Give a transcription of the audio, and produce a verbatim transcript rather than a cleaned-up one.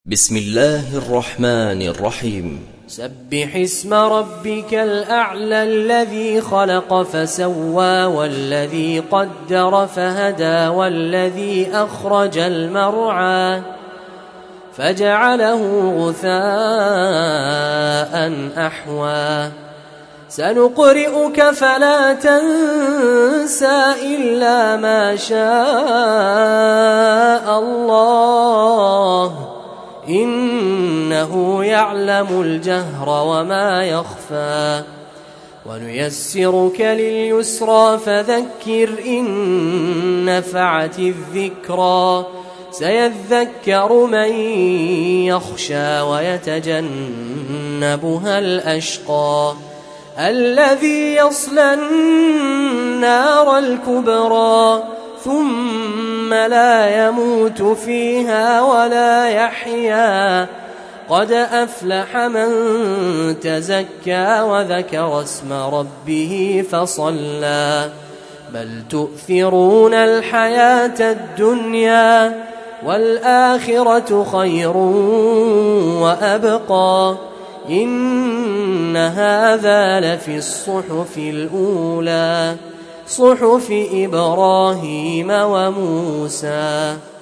بسم الله الرحمن الرحيم. سبح اسم ربك الأعلى الذي خلق فسوى والذي قدر فهدى والذي أخرج المرعى فجعله غثاء أحوى سنقرئك فلا تنسى إلا ما شاء الله إنه يعلم الجهر وما يخفى ونيسرك لليسرى فذكر إن نفعت الذكرى سيذكر من يخشى ويتجنبها الأشقى الذي يصلى النار الكبرى ثم لا يموت فيها ولا يحيا قد أفلح من تزكى وذكر اسم ربه فصلى بل تؤثرون الحياة الدنيا والآخرة خير وأبقى إن هذا لفي الصحف الأولى صحف إبراهيم وموسى.